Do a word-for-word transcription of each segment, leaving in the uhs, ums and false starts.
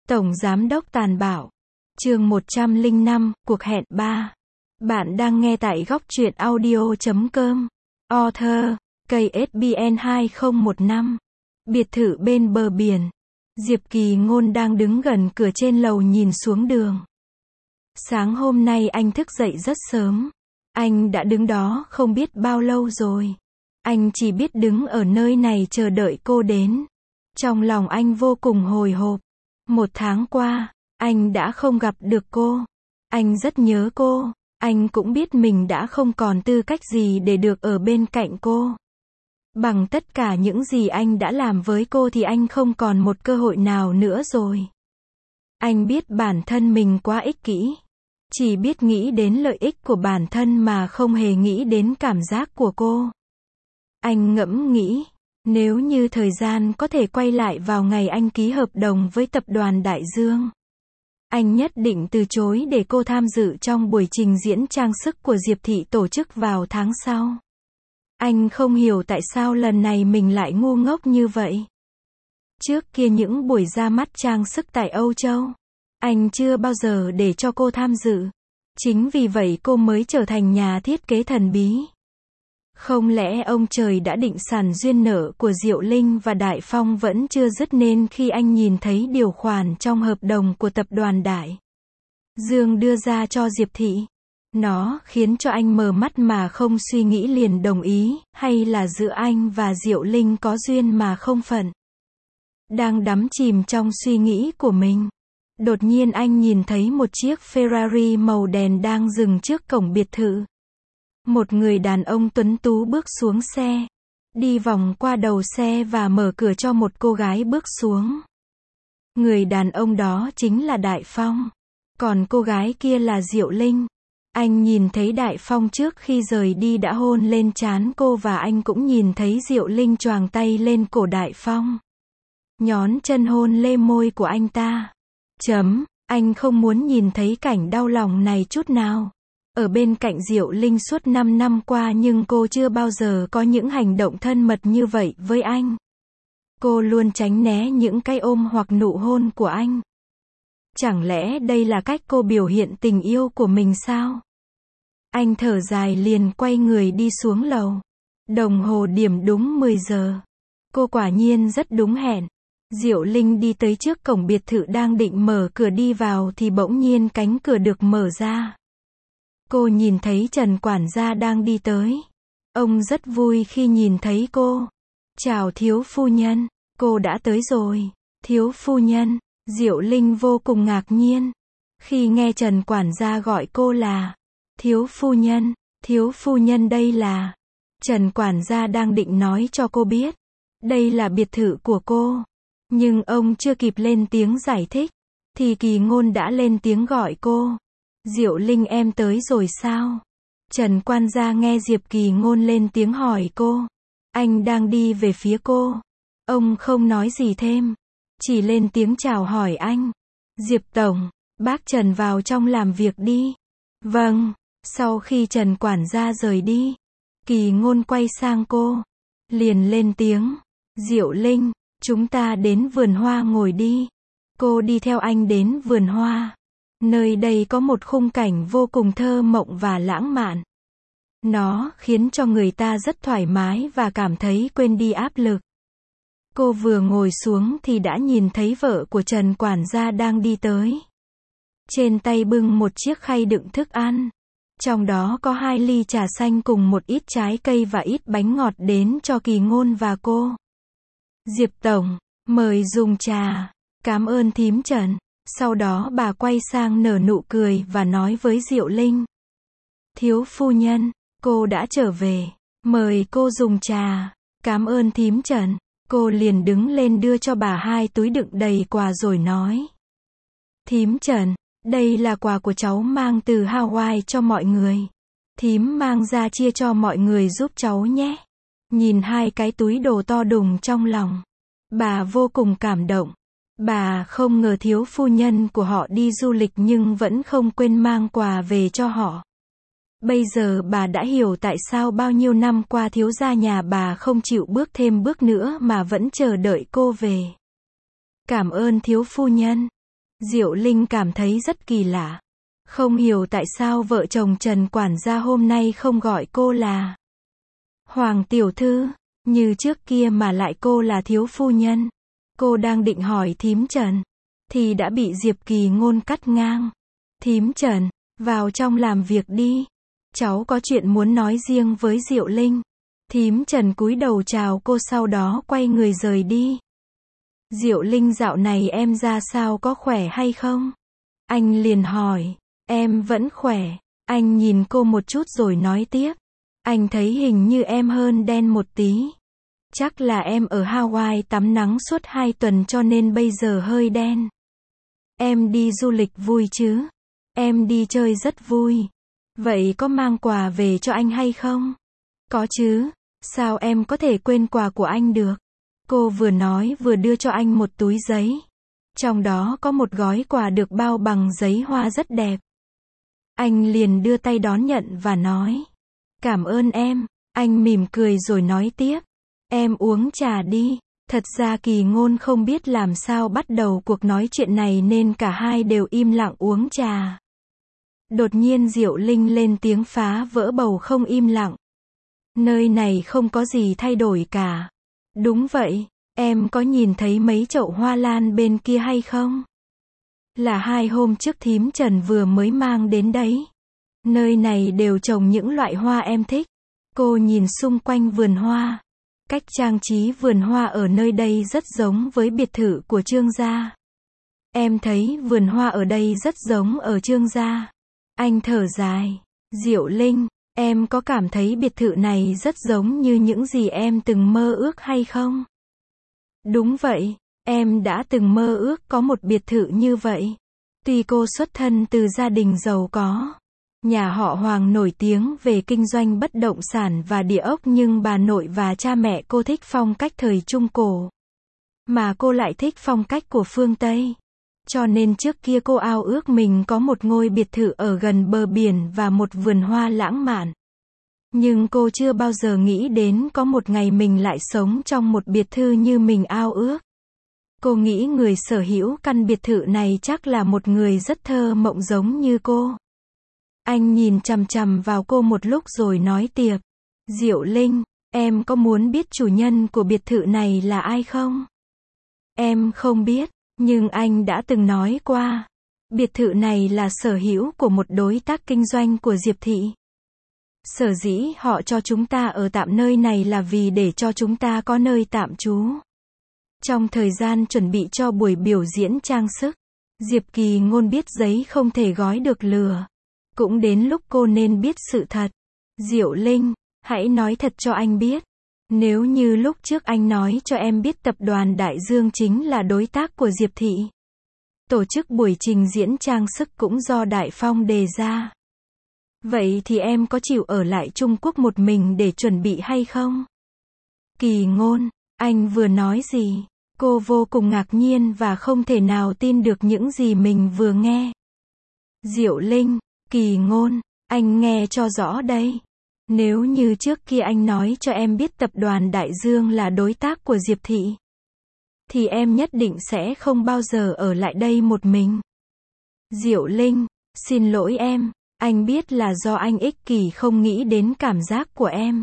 Tổng Giám đốc tàn bạo. Chương một trăm lẻ năm, cuộc hẹn ba. Bạn đang nghe tại góc truyện audio chấm com. Author, K S B N hai không một năm. Biệt thự bên bờ biển. Diệp Kỳ Ngôn đang đứng gần cửa trên lầu nhìn xuống đường. Sáng hôm nay anh thức dậy rất sớm. Anh đã đứng đó không biết bao lâu rồi. Anh chỉ biết đứng ở nơi này chờ đợi cô đến. Trong lòng anh vô cùng hồi hộp. Một tháng qua, anh đã không gặp được cô. Anh rất nhớ cô. Anh cũng biết mình đã không còn tư cách gì để được ở bên cạnh cô. Bằng tất cả những gì anh đã làm với cô thì anh không còn một cơ hội nào nữa rồi. Anh biết bản thân mình quá ích kỷ. Chỉ biết nghĩ đến lợi ích của bản thân mà không hề nghĩ đến cảm giác của cô. Anh ngẫm nghĩ, nếu như thời gian có thể quay lại vào ngày anh ký hợp đồng với tập đoàn Đại Dương, anh nhất định từ chối để cô tham dự trong buổi trình diễn trang sức của Diệp Thị tổ chức vào tháng sau. Anh không hiểu tại sao lần này mình lại ngu ngốc như vậy. Trước kia những buổi ra mắt trang sức tại Âu Châu, anh chưa bao giờ để cho cô tham dự. Chính vì vậy cô mới trở thành nhà thiết kế thần bí. Không lẽ ông trời đã định sẵn duyên nợ của Diệu Linh và Đại Phong vẫn chưa dứt nên khi anh nhìn thấy điều khoản trong hợp đồng của tập đoàn Đại Dương đưa ra cho Diệp Thị, nó khiến cho anh mở mắt mà không suy nghĩ liền đồng ý, hay là giữa anh và Diệu Linh có duyên mà không phận. Đang đắm chìm trong suy nghĩ của mình, đột nhiên anh nhìn thấy một chiếc Ferrari màu đen đang dừng trước cổng biệt thự. Một người đàn ông tuấn tú bước xuống xe, đi vòng qua đầu xe và mở cửa cho một cô gái bước xuống. Người đàn ông đó chính là Đại Phong, còn cô gái kia là Diệu Linh. Anh nhìn thấy Đại Phong trước khi rời đi đã hôn lên trán cô và anh cũng nhìn thấy Diệu Linh choàng tay lên cổ Đại Phong, nhón chân hôn lên môi của anh ta. Chấm, anh không muốn nhìn thấy cảnh đau lòng này chút nào. Ở bên cạnh Diệu Linh suốt năm năm qua nhưng cô chưa bao giờ có những hành động thân mật như vậy với anh. Cô luôn tránh né những cái ôm hoặc nụ hôn của anh. Chẳng lẽ đây là cách cô biểu hiện tình yêu của mình sao? Anh thở dài liền quay người đi xuống lầu. Đồng hồ điểm đúng mười giờ. Cô quả nhiên rất đúng hẹn. Diệu Linh đi tới trước cổng biệt thự đang định mở cửa đi vào thì bỗng nhiên cánh cửa được mở ra. Cô nhìn thấy Trần quản gia đang đi tới. Ông rất vui khi nhìn thấy cô. Chào thiếu phu nhân, cô đã tới rồi. Thiếu phu nhân, Diệu Linh vô cùng ngạc nhiên khi nghe Trần quản gia gọi cô là thiếu phu nhân. Thiếu phu nhân đây là... Trần quản gia đang định nói cho cô biết đây là biệt thự của cô. Nhưng ông chưa kịp lên tiếng giải thích thì Kỳ Ngôn đã lên tiếng gọi cô. Diệu Linh em tới rồi sao? Trần quản gia nghe Diệp Kỳ Ngôn lên tiếng hỏi cô. Anh đang đi về phía cô. Ông không nói gì thêm, chỉ lên tiếng chào hỏi anh. Diệp tổng, bác Trần vào trong làm việc đi. Vâng. Sau khi Trần quản gia rời đi, Kỳ Ngôn quay sang cô, liền lên tiếng. Diệu Linh, chúng ta đến vườn hoa ngồi đi. Cô đi theo anh đến vườn hoa. Nơi đây có một khung cảnh vô cùng thơ mộng và lãng mạn. Nó khiến cho người ta rất thoải mái và cảm thấy quên đi áp lực. Cô vừa ngồi xuống thì đã nhìn thấy vợ của Trần quản gia đang đi tới. Trên tay bưng một chiếc khay đựng thức ăn. Trong đó có hai ly trà xanh cùng một ít trái cây và ít bánh ngọt đến cho Kỳ Ngôn và cô. Diệp tổng, mời dùng trà. Cảm ơn thím Trần. Sau đó bà quay sang nở nụ cười và nói với Diệu Linh. Thiếu phu nhân, cô đã trở về. Mời cô dùng trà. Cảm ơn thím Trần. Cô liền đứng lên đưa cho bà hai túi đựng đầy quà rồi nói. Thím Trần, đây là quà của cháu mang từ Hawaii cho mọi người. Thím mang ra chia cho mọi người giúp cháu nhé. Nhìn hai cái túi đồ to đùng trong lòng, bà vô cùng cảm động. Bà không ngờ thiếu phu nhân của họ đi du lịch nhưng vẫn không quên mang quà về cho họ. Bây giờ bà đã hiểu tại sao bao nhiêu năm qua thiếu gia nhà bà không chịu bước thêm bước nữa mà vẫn chờ đợi cô về. Cảm ơn thiếu phu nhân. Diệu Linh cảm thấy rất kỳ lạ. Không hiểu tại sao vợ chồng Trần quản gia hôm nay không gọi cô là Hoàng tiểu thư, như trước kia mà lại cô là thiếu phu nhân. Cô đang định hỏi thím Trần, thì đã bị Diệp Kỳ Ngôn cắt ngang. Thím Trần, vào trong làm việc đi. Cháu có chuyện muốn nói riêng với Diệu Linh. Thím Trần cúi đầu chào cô sau đó quay người rời đi. Diệu Linh dạo này em ra sao, có khỏe hay không? Anh liền hỏi. Em vẫn khỏe. Anh nhìn cô một chút rồi nói tiếp. Anh thấy hình như em hơn đen một tí. Chắc là em ở Hawaii tắm nắng suốt hai tuần cho nên bây giờ hơi đen. Em đi du lịch vui chứ? Em đi chơi rất vui. Vậy có mang quà về cho anh hay không? Có chứ. Sao em có thể quên quà của anh được? Cô vừa nói vừa đưa cho anh một túi giấy. Trong đó có một gói quà được bao bằng giấy hoa rất đẹp. Anh liền đưa tay đón nhận và nói. Cảm ơn em. Anh mỉm cười rồi nói tiếp. Em uống trà đi. Thật ra Kỳ Ngôn không biết làm sao bắt đầu cuộc nói chuyện này nên cả hai đều im lặng uống trà. Đột nhiên Diệu Linh lên tiếng phá vỡ bầu không im lặng. Nơi này không có gì thay đổi cả. Đúng vậy, em có nhìn thấy mấy chậu hoa lan bên kia hay không? Là hai hôm trước thím Trần vừa mới mang đến đấy. Nơi này đều trồng những loại hoa em thích. Cô nhìn xung quanh vườn hoa. Cách trang trí vườn hoa ở nơi đây rất giống với biệt thự của Trương gia. Em thấy vườn hoa ở đây rất giống ở Trương gia. Anh thở dài. Diệu Linh, em có cảm thấy biệt thự này rất giống như những gì em từng mơ ước hay không? Đúng vậy, em đã từng mơ ước có một biệt thự như vậy. Tuy cô xuất thân từ gia đình giàu có, nhà họ Hoàng nổi tiếng về kinh doanh bất động sản và địa ốc, nhưng bà nội và cha mẹ cô thích phong cách thời Trung Cổ. Mà cô lại thích phong cách của phương Tây. Cho nên trước kia cô ao ước mình có một ngôi biệt thự ở gần bờ biển và một vườn hoa lãng mạn. Nhưng cô chưa bao giờ nghĩ đến có một ngày mình lại sống trong một biệt thự như mình ao ước. Cô nghĩ người sở hữu căn biệt thự này chắc là một người rất thơ mộng giống như cô. Anh nhìn chằm chằm vào cô một lúc rồi nói tiếp. Diệu Linh, em có muốn biết chủ nhân của biệt thự này là ai không? Em không biết, nhưng anh đã từng nói qua. Biệt thự này là sở hữu của một đối tác kinh doanh của Diệp Thị. Sở dĩ họ cho chúng ta ở tạm nơi này là vì để cho chúng ta có nơi tạm trú. Trong thời gian chuẩn bị cho buổi biểu diễn trang sức, Diệp Kỳ Ngôn biết giấy không thể gói được lửa. Cũng đến lúc cô nên biết sự thật. Diệu Linh, hãy nói thật cho anh biết. Nếu như lúc trước anh nói cho em biết tập đoàn Đại Dương chính là đối tác của Diệp Thị, tổ chức buổi trình diễn trang sức cũng do Đại Phong đề ra, vậy thì em có chịu ở lại Trung Quốc một mình để chuẩn bị hay không? Kỳ Ngôn, anh vừa nói gì? Cô vô cùng ngạc nhiên và không thể nào tin được những gì mình vừa nghe. Diệu Linh, Kỳ Ngôn, anh nghe cho rõ đây. Nếu như trước kia anh nói cho em biết tập đoàn Đại Dương là đối tác của Diệp Thị, thì em nhất định sẽ không bao giờ ở lại đây một mình. Diệu Linh, xin lỗi em, anh biết là do anh ích kỷ không nghĩ đến cảm giác của em.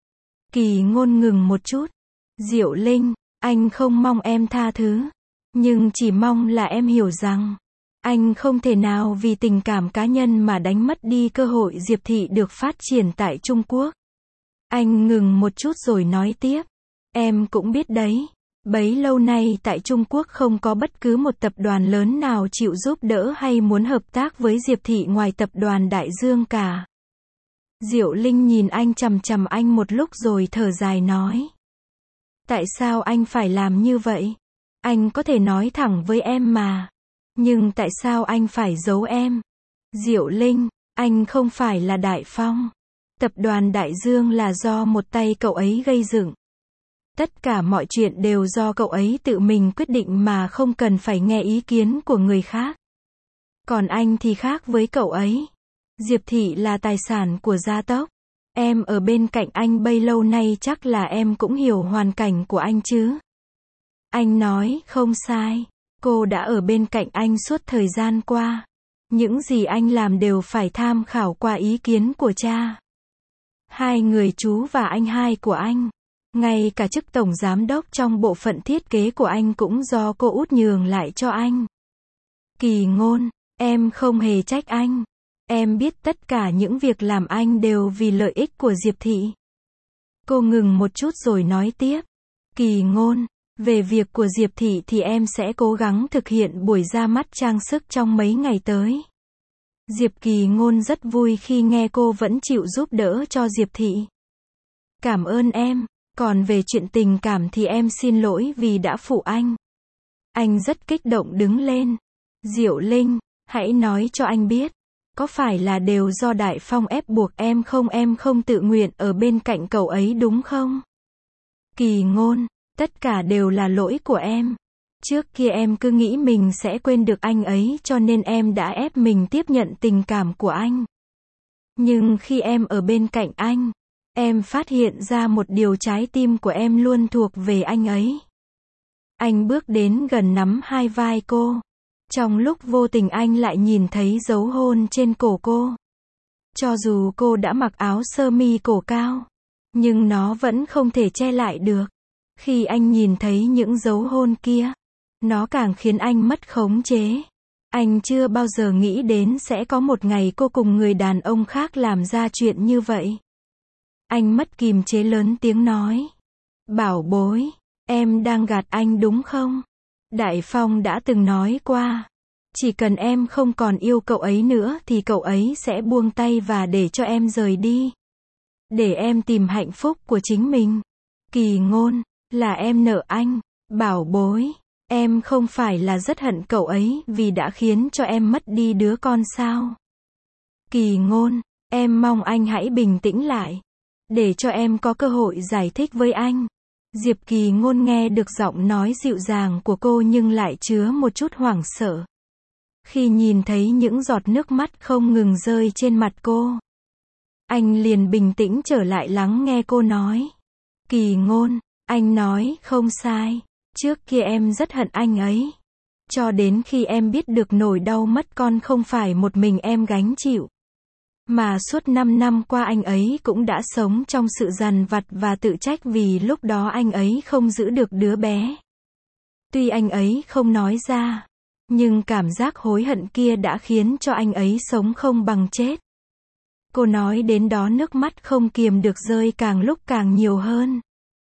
Kỳ Ngôn ngừng một chút. Diệu Linh, anh không mong em tha thứ, nhưng chỉ mong là em hiểu rằng, anh không thể nào vì tình cảm cá nhân mà đánh mất đi cơ hội Diệp Thị được phát triển tại Trung Quốc. Anh ngừng một chút rồi nói tiếp. Em cũng biết đấy, bấy lâu nay tại Trung Quốc không có bất cứ một tập đoàn lớn nào chịu giúp đỡ hay muốn hợp tác với Diệp Thị ngoài tập đoàn Đại Dương cả. Diệu Linh nhìn anh chằm chằm anh một lúc rồi thở dài nói. Tại sao anh phải làm như vậy? Anh có thể nói thẳng với em mà. Nhưng tại sao anh phải giấu em? Diệu Linh, anh không phải là Đại Phong. Tập đoàn Đại Dương là do một tay cậu ấy gây dựng. Tất cả mọi chuyện đều do cậu ấy tự mình quyết định mà không cần phải nghe ý kiến của người khác. Còn anh thì khác với cậu ấy. Diệp Thị là tài sản của gia tộc. Em ở bên cạnh anh bấy lâu nay chắc là em cũng hiểu hoàn cảnh của anh chứ. Anh nói không sai. Cô đã ở bên cạnh anh suốt thời gian qua. Những gì anh làm đều phải tham khảo qua ý kiến của cha. Hai người chú và anh hai của anh. Ngay cả chức tổng giám đốc trong bộ phận thiết kế của anh cũng do cô út nhường lại cho anh. Kỳ Ngôn, em không hề trách anh. Em biết tất cả những việc làm anh đều vì lợi ích của Diệp Thị. Cô ngừng một chút rồi nói tiếp. Kỳ Ngôn, về việc của Diệp Thị thì em sẽ cố gắng thực hiện buổi ra mắt trang sức trong mấy ngày tới. Diệp Kỳ Ngôn rất vui khi nghe cô vẫn chịu giúp đỡ cho Diệp Thị. Cảm ơn em, còn về chuyện tình cảm thì em xin lỗi vì đã phụ anh. Anh rất kích động đứng lên. Diệu Linh, hãy nói cho anh biết, có phải là đều do Đại Phong ép buộc em không, em không tự nguyện ở bên cạnh cậu ấy đúng không? Kỳ Ngôn, tất cả đều là lỗi của em. Trước kia em cứ nghĩ mình sẽ quên được anh ấy cho nên em đã ép mình tiếp nhận tình cảm của anh. Nhưng khi em ở bên cạnh anh, em phát hiện ra một điều, trái tim của em luôn thuộc về anh ấy. Anh bước đến gần nắm hai vai cô. Trong lúc vô tình anh lại nhìn thấy dấu hôn trên cổ cô. Cho dù cô đã mặc áo sơ mi cổ cao, nhưng nó vẫn không thể che lại được. Khi anh nhìn thấy những dấu hôn kia, nó càng khiến anh mất khống chế. Anh chưa bao giờ nghĩ đến sẽ có một ngày cô cùng người đàn ông khác làm ra chuyện như vậy. Anh mất kìm chế lớn tiếng nói. Bảo bối, em đang gạt anh đúng không? Đại Phong đã từng nói qua. Chỉ cần em không còn yêu cậu ấy nữa thì cậu ấy sẽ buông tay và để cho em rời đi. Để em tìm hạnh phúc của chính mình. Kỳ Ngôn, là em nợ anh. Bảo bối, em không phải là rất hận cậu ấy vì đã khiến cho em mất đi đứa con sao? Kỳ Ngôn, em mong anh hãy bình tĩnh lại. Để cho em có cơ hội giải thích với anh. Diệp Kỳ Ngôn nghe được giọng nói dịu dàng của cô nhưng lại chứa một chút hoảng sợ. Khi nhìn thấy những giọt nước mắt không ngừng rơi trên mặt cô, anh liền bình tĩnh trở lại lắng nghe cô nói. Kỳ Ngôn, anh nói không sai. Trước kia em rất hận anh ấy. Cho đến khi em biết được nỗi đau mất con không phải một mình em gánh chịu. Mà suốt năm năm qua anh ấy cũng đã sống trong sự dằn vặt và tự trách vì lúc đó anh ấy không giữ được đứa bé. Tuy anh ấy không nói ra, nhưng cảm giác hối hận kia đã khiến cho anh ấy sống không bằng chết. Cô nói đến đó nước mắt không kiềm được rơi càng lúc càng nhiều hơn.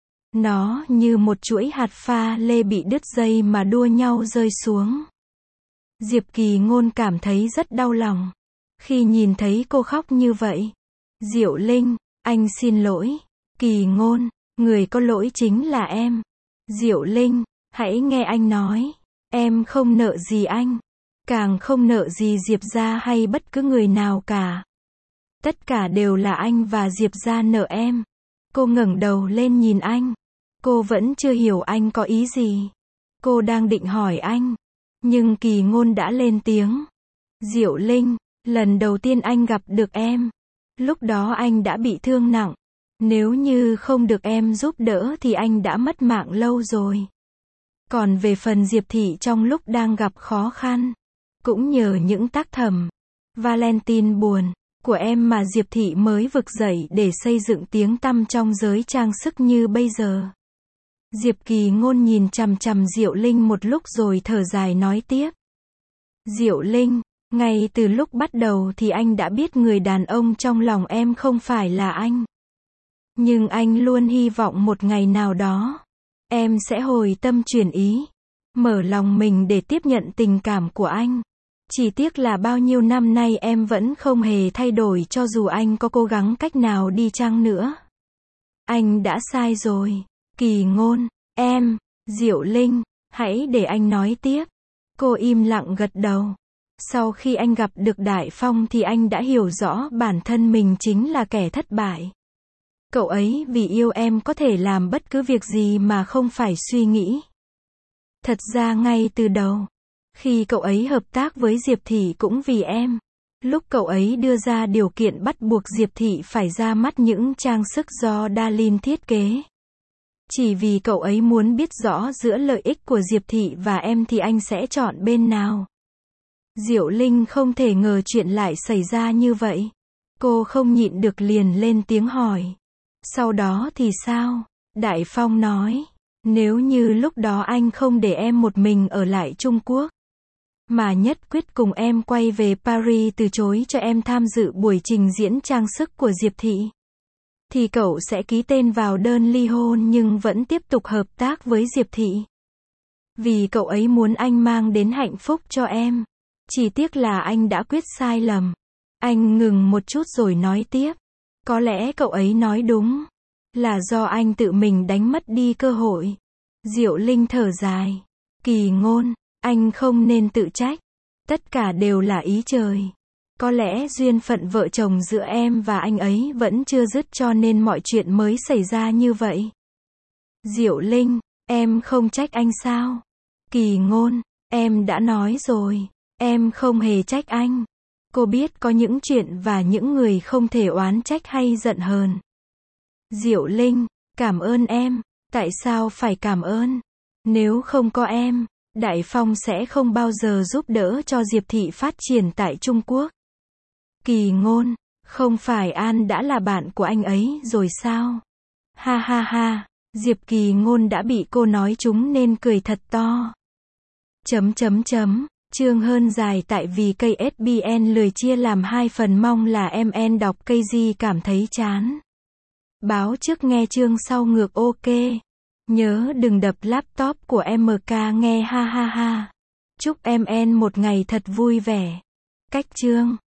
Nó như một chuỗi hạt pha lê bị đứt dây mà đua nhau rơi xuống. Diệp Kỳ Ngôn cảm thấy rất đau lòng. Khi nhìn thấy cô khóc như vậy. Diệu Linh, anh xin lỗi. Kỳ Ngôn, người có lỗi chính là em. Diệu Linh, hãy nghe anh nói. Em không nợ gì anh. Càng không nợ gì Diệp gia hay bất cứ người nào cả. Tất cả đều là anh và Diệp gia nợ em. Cô ngẩng đầu lên nhìn anh. Cô vẫn chưa hiểu anh có ý gì. Cô đang định hỏi anh. Nhưng Kỳ Ngôn đã lên tiếng. Diệu Linh, lần đầu tiên anh gặp được em. Lúc đó anh đã bị thương nặng. Nếu như không được em giúp đỡ thì anh đã mất mạng lâu rồi. Còn về phần Diệp Thị trong lúc đang gặp khó khăn, cũng nhờ những tác thầm Valentine buồn của em mà Diệp Thị mới vực dậy để xây dựng tiếng tăm trong giới trang sức như bây giờ. Diệp Kỳ Ngôn nhìn chằm chằm Diệu Linh một lúc rồi thở dài nói tiếp. Diệu Linh, ngay từ lúc bắt đầu thì anh đã biết người đàn ông trong lòng em không phải là anh. Nhưng anh luôn hy vọng một ngày nào đó, em sẽ hồi tâm chuyển ý, mở lòng mình để tiếp nhận tình cảm của anh. Chỉ tiếc là bao nhiêu năm nay em vẫn không hề thay đổi cho dù anh có cố gắng cách nào đi chăng nữa. Anh đã sai rồi. Kỳ Ngôn, em, Diệu Linh, hãy để anh nói tiếp. Cô im lặng gật đầu. Sau khi anh gặp được Đại Phong thì anh đã hiểu rõ bản thân mình chính là kẻ thất bại. Cậu ấy vì yêu em có thể làm bất cứ việc gì mà không phải suy nghĩ. Thật ra ngay từ đầu, khi cậu ấy hợp tác với Diệp Thị cũng vì em. Lúc cậu ấy đưa ra điều kiện bắt buộc Diệp Thị phải ra mắt những trang sức do Darlene thiết kế. Chỉ vì cậu ấy muốn biết rõ giữa lợi ích của Diệp Thị và em thì anh sẽ chọn bên nào. Diệu Linh không thể ngờ chuyện lại xảy ra như vậy. Cô không nhịn được liền lên tiếng hỏi. Sau đó thì sao? Đại Phong nói. Nếu như lúc đó anh không để em một mình ở lại Trung Quốc, mà nhất quyết cùng em quay về Paris từ chối cho em tham dự buổi trình diễn trang sức của Diệp Thị, thì cậu sẽ ký tên vào đơn ly hôn nhưng vẫn tiếp tục hợp tác với Diệp Thị. Vì cậu ấy muốn anh mang đến hạnh phúc cho em. Chỉ tiếc là anh đã quyết sai lầm. Anh ngừng một chút rồi nói tiếp. Có lẽ cậu ấy nói đúng. Là do anh tự mình đánh mất đi cơ hội. Diệu Linh thở dài. Kỳ Ngôn, anh không nên tự trách. Tất cả đều là ý trời. Có lẽ duyên phận vợ chồng giữa em và anh ấy vẫn chưa dứt cho nên mọi chuyện mới xảy ra như vậy. Diệu Linh, em không trách anh sao? Kỳ Ngôn, em đã nói rồi. Em không hề trách anh. Cô biết có những chuyện và những người không thể oán trách hay giận hờn. Diệu Linh, cảm ơn em. Tại sao phải cảm ơn? Nếu không có em, Đại Phong sẽ không bao giờ giúp đỡ cho Diệp Thị phát triển tại Trung Quốc. Kỳ Ngôn, không phải An đã là bạn của anh ấy rồi sao? Ha ha ha, Diệp Kỳ Ngôn đã bị cô nói trúng nên cười thật to. Chấm chấm chấm, chương hơn dài tại vì cây ét bê en lười chia làm hai phần, mong là em en đọc cây gì cảm thấy chán. Báo trước nghe chương sau ngược ok. Nhớ đừng đập laptop của em ca nghe ha ha ha. Chúc em en một ngày thật vui vẻ. Cách chương